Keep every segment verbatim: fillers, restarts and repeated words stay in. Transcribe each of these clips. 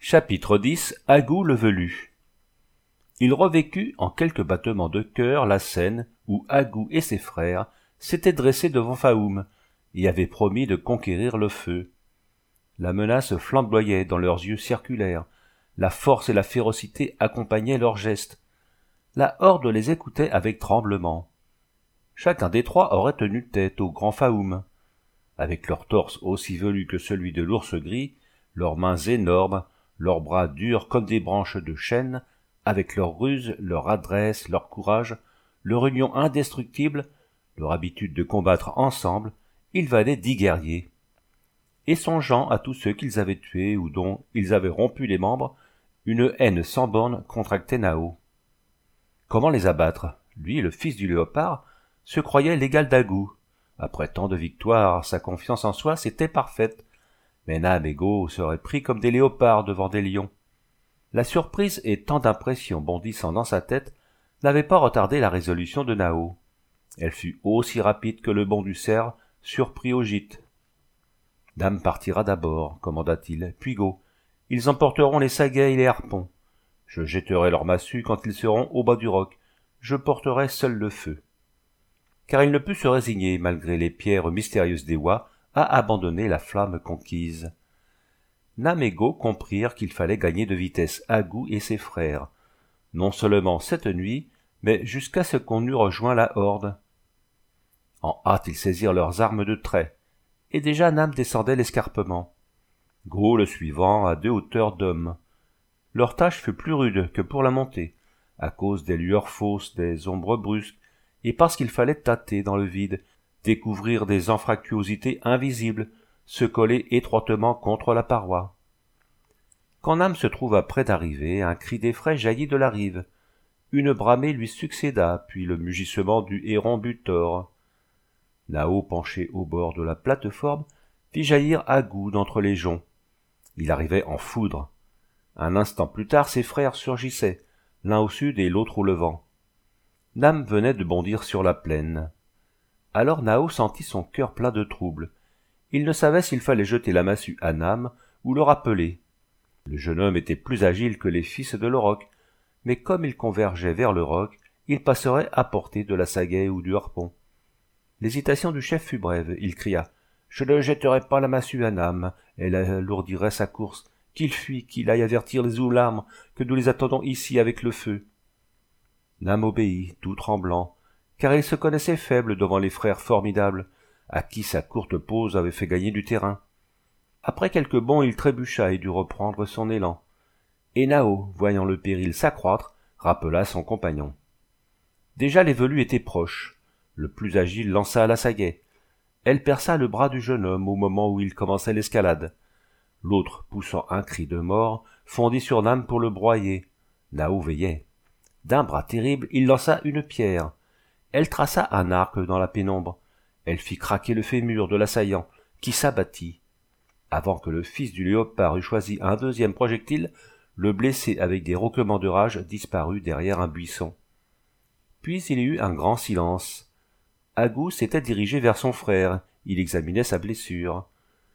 Chapitre dix. Agou le velu. Il revécut en quelques battements de cœur la scène où Agou et ses frères s'étaient dressés devant Faoum et avaient promis de conquérir le feu. La menace flamboyait dans leurs yeux circulaires, la force et la férocité accompagnaient leurs gestes. La horde les écoutait avec tremblement. Chacun des trois aurait tenu tête au grand Faoum. Avec leur torse aussi velu que celui de l'ours gris, leurs mains énormes, leurs bras durs comme des branches de chêne, avec leur ruse, leur adresse, leur courage, leur union indestructible, leur habitude de combattre ensemble, ils valaient dix guerriers. Et songeant à tous ceux qu'ils avaient tués ou dont ils avaient rompu les membres, une haine sans borne contractait Nao. Comment les abattre? Lui, le fils du léopard, se croyait l'égal d'Agou. Après tant de victoires, sa confiance en soi s'était parfaite. Mais Nam et Go seraient pris comme des léopards devant des lions. La surprise et tant d'impressions bondissant dans sa tête n'avaient pas retardé la résolution de Nao. Elle fut aussi rapide que le bond du cerf surpris au gîte. Nam partira d'abord, commanda-t-il, puis Go. Ils emporteront les saguets et les harpons. Je jetterai leurs massues quand ils seront au bas du roc. Je porterai seul le feu. Car il ne put se résigner, malgré les pierres mystérieuses des Wa, à abandonner la flamme conquise. Nam et Go comprirent qu'il fallait gagner de vitesse Agou et ses frères, non seulement cette nuit, mais jusqu'à ce qu'on eût rejoint la horde. En hâte, ils saisirent leurs armes de trait, et déjà Nam descendait l'escarpement. Go le suivant à deux hauteurs d'hommes. Leur tâche fut plus rude que pour la montée, à cause des lueurs fausses, des ombres brusques, et parce qu'il fallait tâter dans le vide, découvrir des anfractuosités invisibles, se coller étroitement contre la paroi. Quand Nam se trouva près d'arriver, un cri d'effraie jaillit de la rive. Une bramée lui succéda, puis le mugissement du héron butor. Nao, penché au bord de la plateforme, fit jaillir Agou d'entre les joncs. Il arrivait en foudre. Un instant plus tard, ses frères surgissaient, l'un au sud et l'autre au levant. Nam venait de bondir sur la plaine. Alors Nao sentit son cœur plein de trouble. Il ne savait s'il fallait jeter la massue à Nam ou le rappeler. Le jeune homme était plus agile que les fils de l'Auroch, mais comme il convergeait vers le roc, il passerait à portée de la sagaie ou du harpon. L'hésitation du chef fut brève. Il cria « Je ne jetterai pas la massue à Nam, elle alourdirait sa course. Qu'il fuit, qu'il aille avertir les Oularmes que nous les attendons ici avec le feu. » Nam obéit, tout tremblant, car il se connaissait faible devant les frères formidables, à qui sa courte pause avait fait gagner du terrain. Après quelques bonds, il trébucha et dut reprendre son élan. Et Nao, voyant le péril s'accroître, rappela son compagnon. Déjà les velus étaient proches. Le plus agile lança la sagaie. Elle perça le bras du jeune homme au moment où il commençait l'escalade. L'autre, poussant un cri de mort, fondit sur Nam pour le broyer. Nao veillait. D'un bras terrible, il lança une pierre. Elle traça un arc dans la pénombre. Elle fit craquer le fémur de l'assaillant, qui s'abattit. Avant que le fils du léopard eût choisi un deuxième projectile, le blessé avec des roquements de rage disparut derrière un buisson. Puis il y eut un grand silence. Agou s'était dirigé vers son frère, il examinait sa blessure.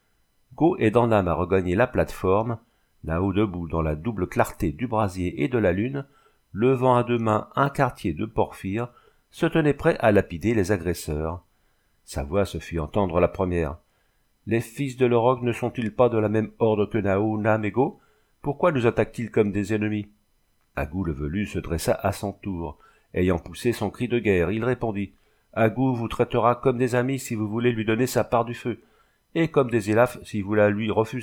Go aidant Nam à regagner la plateforme, Nao debout dans la double clarté du brasier et de la lune, levant à deux mains un quartier de porphyre, se tenait prêt à lapider les agresseurs. Sa voix se fit entendre la première. « Les fils de l'Auroch ne sont-ils pas de la même horde que Nao, Nam et Go? Pourquoi nous attaquent-ils comme des ennemis ?» Agou le velu se dressa à son tour. Ayant poussé son cri de guerre, il répondit « Agou vous traitera comme des amis si vous voulez lui donner sa part du feu, et comme des élafes si vous la lui refusez. »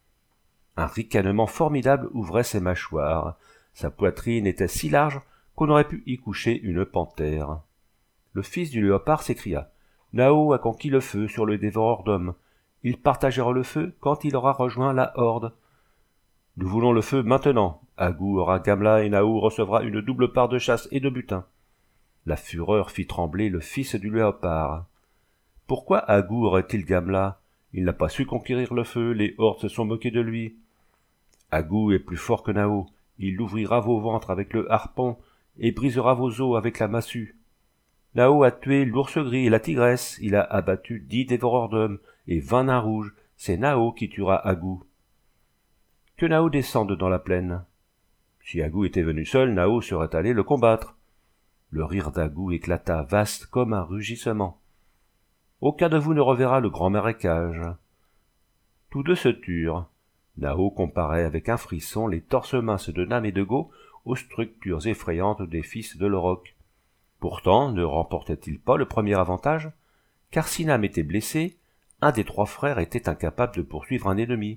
Un ricanement formidable ouvrait ses mâchoires. Sa poitrine était si large qu'on aurait pu y coucher une panthère. Le fils du léopard s'écria « Nao a conquis le feu sur le dévoreur d'hommes. Il partagera le feu quand il aura rejoint la horde. Nous voulons le feu maintenant. Agou aura Gamla et Nao recevra une double part de chasse et de butin. » La fureur fit trembler le fils du léopard. Pourquoi Agou aurait-il Gamla? Il n'a pas su conquérir le feu, les hordes se sont moquées de lui. Agou est plus fort que Nao. Il ouvrira vos ventres avec le harpon et brisera vos os avec la massue. Nao a tué l'ours gris et la tigresse, il a abattu dix dévoreurs d'hommes et vingt nains rouges, c'est Nao qui tuera Agou. que Nao descende dans la plaine. Si Agou était venu seul, Nao serait allé le combattre. Le rire d'Agou éclata, vaste comme un rugissement. Aucun de vous ne reverra le grand marécage. Tous deux se turent. Nao comparait avec un frisson les torses minces de Nam et de Go aux structures effrayantes des fils de l'Auroch. Pourtant, ne remportait-il pas le premier avantage? Car si Nam était blessé, un des trois frères était incapable de poursuivre un ennemi.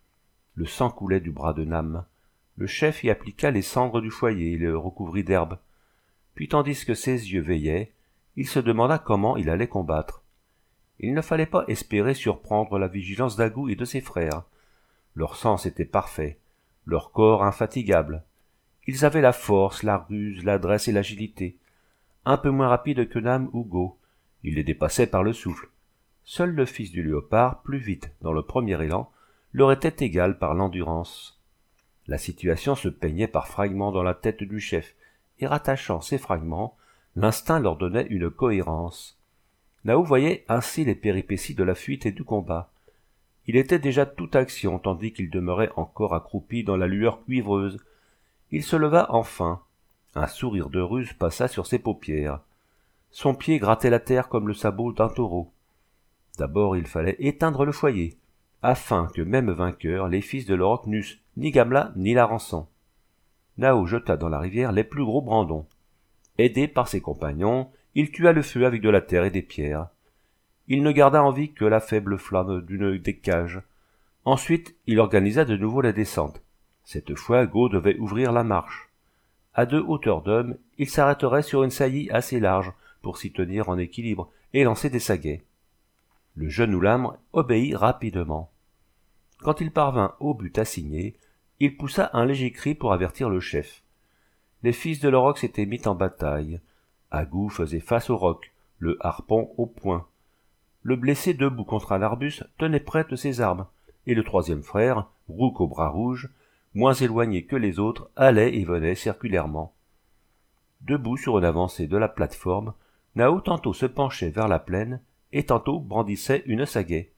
Le sang coulait du bras de Nam. Le chef y appliqua les cendres du foyer et le recouvrit d'herbe. Puis, tandis que ses yeux veillaient, il se demanda comment il allait combattre. Il ne fallait pas espérer surprendre la vigilance d'Agou et de ses frères. Leur sens était parfait, leur corps infatigable. Ils avaient la force, la ruse, l'adresse et l'agilité. Un peu moins rapides que Nam ou Go, ils les dépassaient par le souffle. Seul le fils du léopard, plus vite dans le premier élan, leur était égal par l'endurance. La situation se peignait par fragments dans la tête du chef, et rattachant ces fragments, l'instinct leur donnait une cohérence. Nao voyait ainsi les péripéties de la fuite et du combat. Il était déjà toute action, tandis qu'il demeurait encore accroupi dans la lueur cuivreuse. Il se leva enfin. Un sourire de ruse passa sur ses paupières. Son pied grattait la terre comme le sabot d'un taureau. D'abord il fallait éteindre le foyer, afin que même vainqueurs, les fils de l'Auroch n'eussent ni Gamla ni la rançon. Nao jeta dans la rivière les plus gros brandons. Aidé par ses compagnons, il tua le feu avec de la terre et des pierres. Il ne garda en vie que la faible flamme d'une des cages. Ensuite, il organisa de nouveau la descente. Cette fois, Go devait ouvrir la marche. À deux hauteurs d'homme, il s'arrêterait sur une saillie assez large pour s'y tenir en équilibre et lancer des saguets. Le jeune Oulam obéit rapidement. Quand il parvint au but assigné, il poussa un léger cri pour avertir le chef. Les fils de l'Auroch s'étaient mis en bataille. Agou faisait face au roc, le harpon au poing. Le blessé debout contre un arbuste tenait prête ses armes, et le troisième frère, Rook au bras rouge, moins éloigné que les autres, allait et venait circulairement. Debout sur une avancée de la plateforme, Nao tantôt se penchait vers la plaine, et tantôt brandissait une sagaie.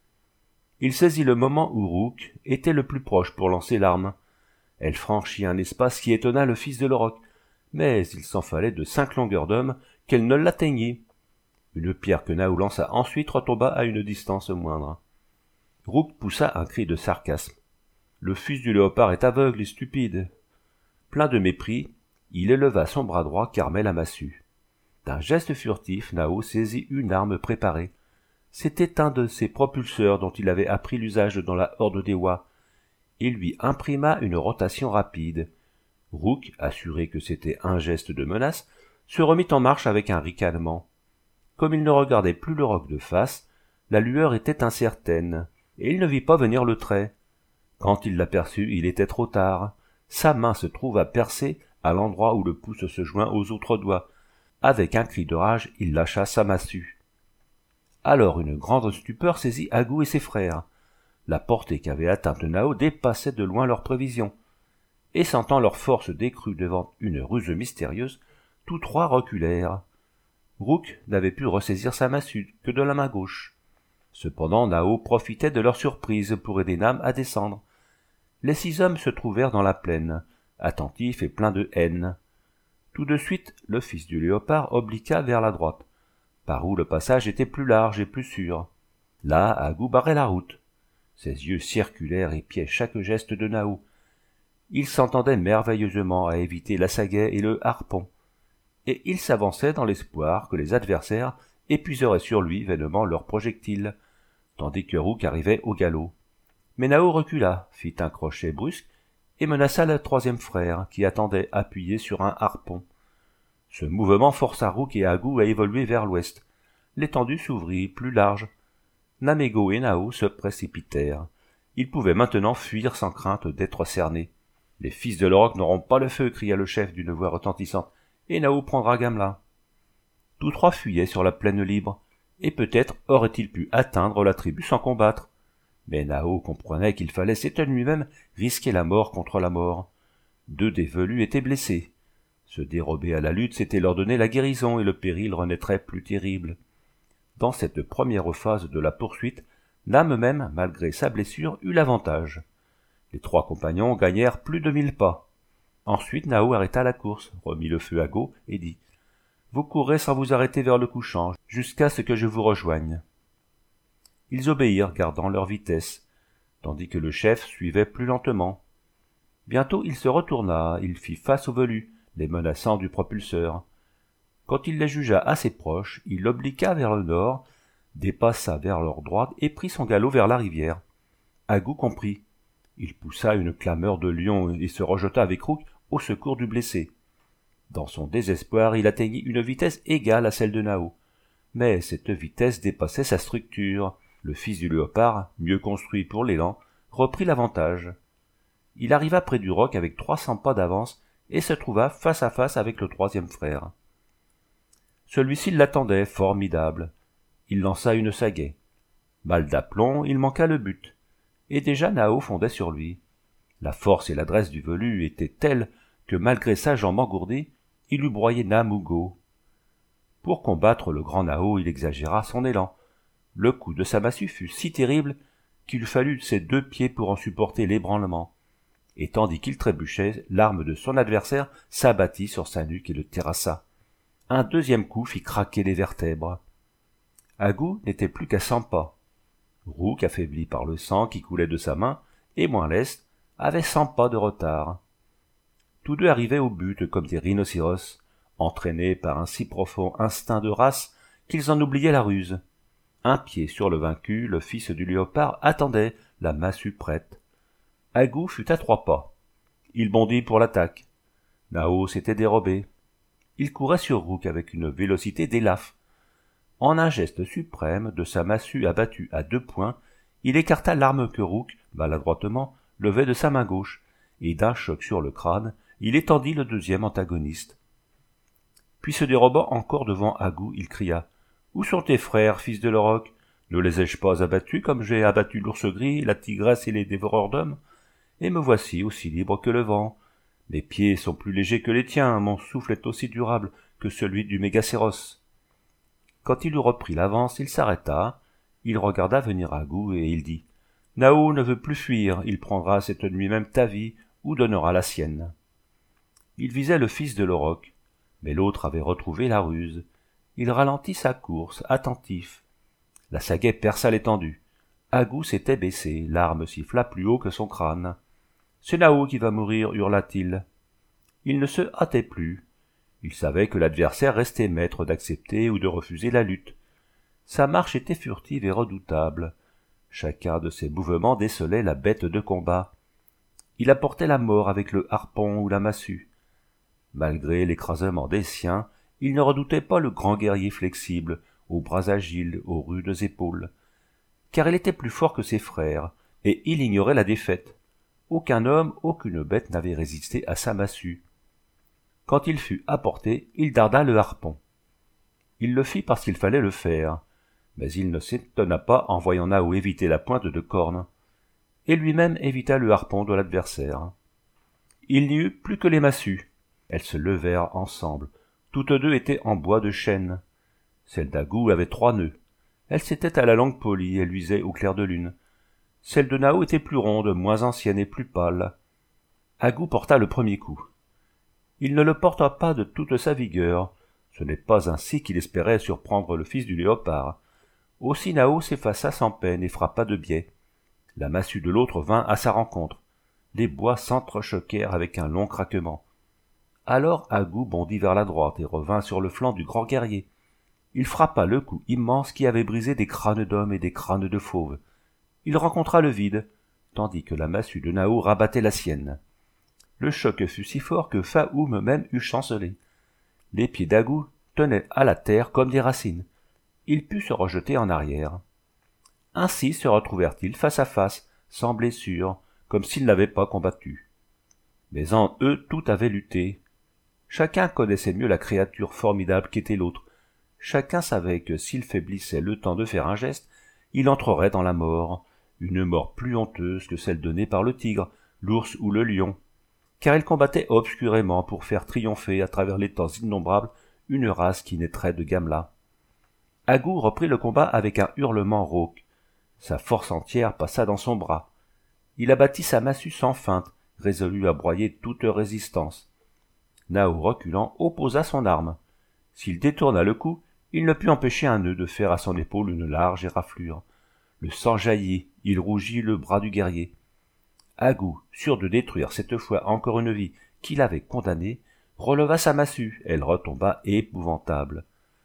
Il saisit le moment où Rook était le plus proche pour lancer l'arme. Elle franchit un espace qui étonna le fils de l'Auroch, mais il s'en fallait de cinq longueurs d'homme qu'elle ne l'atteignît. Une pierre que Nao lança ensuite retomba à une distance moindre. Rook poussa un cri de sarcasme. Le fils du léopard est aveugle et stupide. Plein de mépris, il éleva son bras droit qu'armait la massue. D'un geste furtif, Nao saisit une arme préparée. C'était un de ses propulseurs dont il avait appris l'usage dans la horde des Wa. Il lui imprima une rotation rapide. Rook, assuré que c'était un geste de menace, se remit en marche avec un ricanement. Comme il ne regardait plus le roc de face, la lueur était incertaine, et il ne vit pas venir le trait. Quand il l'aperçut, il était trop tard. Sa main se trouva percée à l'endroit où le pouce se joint aux autres doigts. Avec un cri de rage, il lâcha sa massue. Alors une grande stupeur saisit Agou et ses frères. La portée qu'avait atteinte Nao dépassait de loin leurs prévisions. Et sentant leur force décrue devant une ruse mystérieuse, tous trois reculèrent. Rook n'avait pu ressaisir sa massue que de la main gauche. Cependant Nao profitait de leur surprise pour aider Nam à descendre. Les six hommes se trouvèrent dans la plaine, attentifs et pleins de haine. Tout de suite, le fils du léopard obliqua vers la droite, par où le passage était plus large et plus sûr. Là, Agou barrait la route. Ses yeux circulèrent et épiaient chaque geste de Nao. Il s'entendait merveilleusement à éviter la sagaie et le harpon, et il s'avançait dans l'espoir que les adversaires épuiseraient sur lui vainement leurs projectiles, tandis que Rook arrivait au galop. Mais Nao recula, fit un crochet brusque, et menaça le troisième frère, qui attendait appuyé sur un harpon. Ce mouvement força Rook et Agou à évoluer vers l'ouest. L'étendue s'ouvrit plus large. Namego et Nao se précipitèrent. Ils pouvaient maintenant fuir sans crainte d'être cernés. « Les fils de l'Auroch n'auront pas le feu !» cria le chef d'une voix retentissante. « Et Nao prendra Gamla. » Tous trois fuyaient sur la plaine libre, et peut-être aurait-il pu atteindre la tribu sans combattre. Mais Nao comprenait qu'il fallait cette nuit-même risquer la mort contre la mort. Deux des velus étaient blessés. Se dérober à la lutte, c'était leur donner la guérison, et le péril renaîtrait plus terrible. Dans cette première phase de la poursuite, Nam même, malgré sa blessure, eut l'avantage. Les trois compagnons gagnèrent plus de mille pas. Ensuite Nao arrêta la course, remit le feu à Go et dit « Vous courrez sans vous arrêter vers le couchant, jusqu'à ce que je vous rejoigne. » Ils obéirent, gardant leur vitesse, tandis que le chef suivait plus lentement. Bientôt il se retourna, il fit face aux velus, les menaçant du propulseur. Quand il les jugea assez proches, il obliqua vers le nord, dépassa vers leur droite et prit son galop vers la rivière. Agou comprit. Il poussa une clameur de lion et se rejeta avec Rook au secours du blessé. Dans son désespoir, il atteignit une vitesse égale à celle de Nao. Mais cette vitesse dépassait sa structure. Le fils du léopard, mieux construit pour l'élan, reprit l'avantage. Il arriva près du roc avec trois cents pas d'avance et se trouva face à face avec le troisième frère. Celui-ci l'attendait, formidable. Il lança une sagaie. Mal d'aplomb, il manqua le but. Et déjà Nao fondait sur lui. La force et l'adresse du velu étaient telles que malgré sa jambe engourdie, il eût broyé Nam ou Go. Pour combattre le grand Nao, il exagéra son élan. Le coup de sa massue fut si terrible qu'il fallut ses deux pieds pour en supporter l'ébranlement. Et tandis qu'il trébuchait, l'arme de son adversaire s'abattit sur sa nuque et le terrassa. Un deuxième coup fit craquer les vertèbres. Agou n'était plus qu'à cent pas. Rook, affaibli par le sang qui coulait de sa main, et moins leste, avait cent pas de retard. Tous deux arrivaient au but comme des rhinocéros, entraînés par un si profond instinct de race qu'ils en oubliaient la ruse. Un pied sur le vaincu, le fils du léopard attendait, la massue prête. Agou fut à trois pas. Il bondit pour l'attaque. Nao s'était dérobé. Il courait sur Rook avec une vélocité d'élaphe. En un geste suprême, de sa massue abattue à deux poings, il écarta l'arme que Rook, maladroitement, levait de sa main gauche, et d'un choc sur le crâne, il étendit le deuxième antagoniste. Puis se dérobant encore devant Agou, il cria « Où sont tes frères, fils de l'Auroch? Ne les ai-je pas abattus comme j'ai abattu l'ours gris, la tigresse et les dévoreurs d'hommes? Et me voici aussi libre que le vent. Mes pieds sont plus légers que les tiens, mon souffle est aussi durable que celui du mégacéros. » Quand il eut repris l'avance, il s'arrêta, il regarda venir Agou et il dit « Nao ne veut plus fuir, il prendra cette nuit même ta vie ou donnera la sienne. » Il visait le fils de l'Auroch, mais l'autre avait retrouvé la ruse. Il ralentit sa course, attentif. La sagaie perça l'étendue. Agou s'était baissé, l'arme siffla plus haut que son crâne. « C'est Nao qui va mourir, hurla-t-il. » Il ne se hâtait plus. Il savait que l'adversaire restait maître d'accepter ou de refuser la lutte. Sa marche était furtive et redoutable. Chacun de ses mouvements décelait la bête de combat. Il apportait la mort avec le harpon ou la massue. Malgré l'écrasement des siens, il ne redoutait pas le grand guerrier flexible, aux bras agiles, aux rudes épaules. Car il était plus fort que ses frères, et il ignorait la défaite. Aucun homme, aucune bête n'avait résisté à sa massue. Quand il fut apporté, il darda le harpon. Il le fit parce qu'il fallait le faire, mais il ne s'étonna pas en voyant Nao éviter la pointe de corne, et lui-même évita le harpon de l'adversaire. Il n'y eut plus que les massues. Elles se levèrent ensemble. Toutes deux étaient en bois de chêne. Celle d'Agou avait trois nœuds. Elle s'était à la langue polie et luisait au clair de lune. Celle de Nao était plus ronde, moins ancienne et plus pâle. Agou porta le premier coup. Il ne le porta pas de toute sa vigueur. Ce n'est pas ainsi qu'il espérait surprendre le fils du léopard. Aussi Nao s'effaça sans peine et frappa de biais. La massue de l'autre vint à sa rencontre. Les bois s'entrechoquèrent avec un long craquement. Alors Agou bondit vers la droite et revint sur le flanc du grand guerrier. Il frappa le coup immense qui avait brisé des crânes d'hommes et des crânes de fauves. Il rencontra le vide, tandis que la massue de Nao rabattait la sienne. Le choc fut si fort que Faoum même eut chancelé. Les pieds d'Agou tenaient à la terre comme des racines. Il put se rejeter en arrière. Ainsi se retrouvèrent-ils face à face, sans blessure, comme s'ils n'avaient pas combattu. Mais en eux tout avait lutté. Chacun connaissait mieux la créature formidable qu'était l'autre. Chacun savait que s'il faiblissait le temps de faire un geste, il entrerait dans la mort, une mort plus honteuse que celle donnée par le tigre, l'ours ou le lion, car il combattait obscurément pour faire triompher à travers les temps innombrables une race qui naîtrait de Gamla. Agou reprit le combat avec un hurlement rauque. Sa force entière passa dans son bras. il abattit sa massue sans feinte, résolu à broyer toute résistance. Nao, reculant, opposa son arme. S'il détourna le coup, il ne put empêcher un nœud de faire à son épaule une large éraflure. Le sang jaillit, il rougit le bras du guerrier. Agou, sûr de détruire cette fois encore une vie qu'il avait condamnée, releva sa massue, elle retomba épouvantable.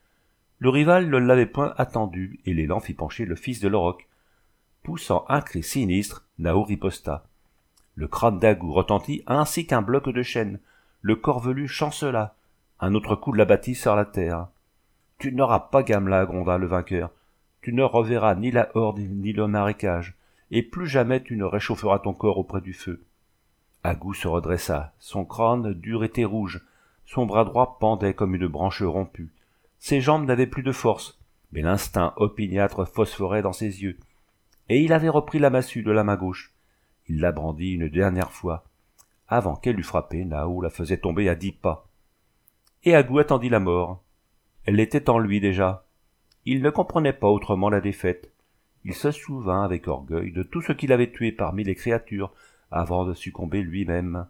Le rival ne l'avait point attendu, et l'élan fit pencher le fils de l'auroch. Poussant un cri sinistre, Nao riposta. Le crâne d'Agou retentit ainsi qu'un bloc de chêne. Le corps velu chancela. Un autre coup l'abattit sur la terre. « Tu n'auras pas Gamla, gronda le vainqueur. Tu ne reverras ni la horde ni le marécage, et plus jamais tu ne réchaufferas ton corps auprès du feu. » Agou se redressa. Son crâne dur était rouge. Son bras droit pendait comme une branche rompue. Ses jambes n'avaient plus de force, mais l'instinct opiniâtre phosphorait dans ses yeux. Et il avait repris la massue de la main gauche. Il la brandit une dernière fois. Avant qu'elle eût frappé, Nao la faisait tomber à dix pas. Et Agou attendit la mort. Elle était en lui déjà. Il ne comprenait pas autrement la défaite. Il se souvint avec orgueil de tout ce qu'il avait tué parmi les créatures avant de succomber lui-même.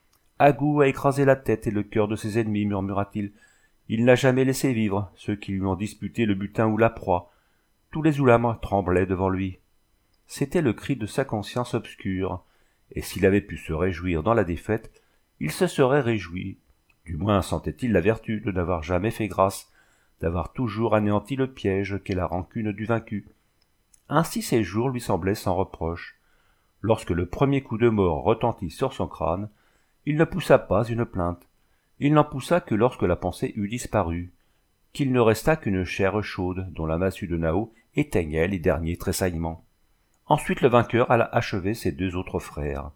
Agou a écrasé la tête et le cœur de ses ennemis, murmura-t-il. Il n'a jamais laissé vivre ceux qui lui ont disputé le butin ou la proie. Tous les Ulam tremblaient devant lui. C'était le cri de sa conscience obscure, et s'il avait pu se réjouir dans la défaite, il se serait réjoui. Du moins sentait-il la vertu de n'avoir jamais fait grâce, d'avoir toujours anéanti le piège qu'est la rancune du vaincu. Ainsi ses jours lui semblaient sans reproche. Lorsque le premier coup de mort retentit sur son crâne, il ne poussa pas une plainte. Il n'en poussa que lorsque la pensée eut disparu, qu'il ne resta qu'une chair chaude dont la massue de Nao éteignait les derniers tressaillements. Ensuite le vainqueur alla achever ses deux autres frères.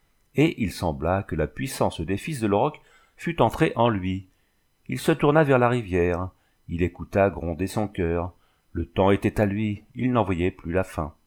Et il sembla que la puissance des fils de l'auroch fût entrée en lui. Il se tourna vers la rivière, il écouta gronder son cœur. Le temps était à lui, il n'en voyait plus la fin.